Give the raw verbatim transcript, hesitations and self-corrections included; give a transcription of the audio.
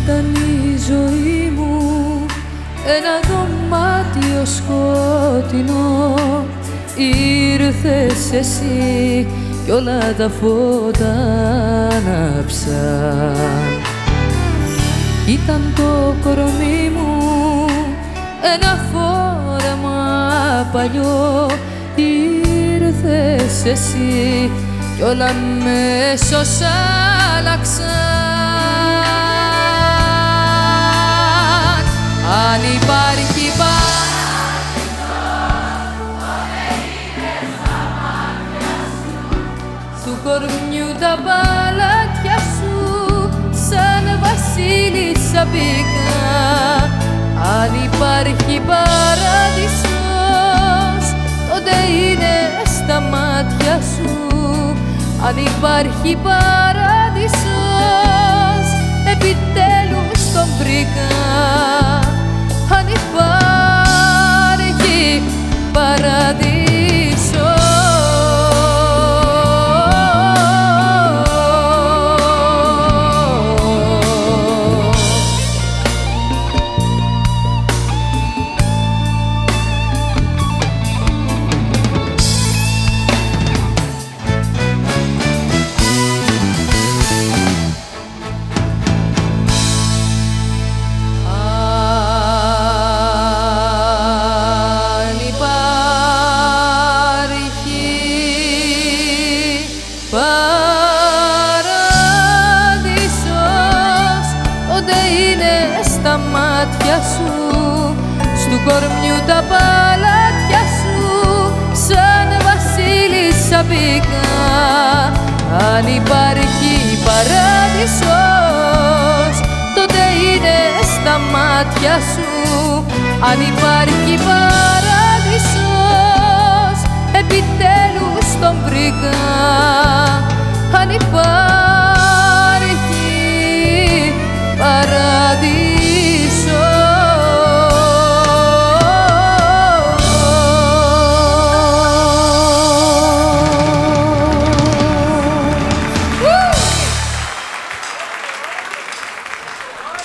ήταν η ζωή μου ένα δωμάτιο σκότεινο, ήρθες εσύ κι όλα τα φώτα άναψαν. Ήταν το κορμί μου ένα φόρεμα παλιό, ήρθες εσύ κι όλα αμέσως άλλαξαν. Αν υπάρχει παράδεισος, τότε είναι στα μάτια σου. Του κορμιού τα παλάτια σου σαν βασίλισσα μπήκα. Αν υπάρχει παράδεισος, τότε είναι στα μάτια σου. Αν υπάρχει παράδεισος, επιτέλους τον βρήκα. Αν υπάρχει παράδεισος. Παράδεισος, τότε είναι στα μάτια σου. Στου κορμιού τα παλάτια σου σαν βασίλισσα μπήκα. Αν υπάρχει παράδεισος, τότε είναι στα μάτια σου. Αν υπάρχει παράδεισος,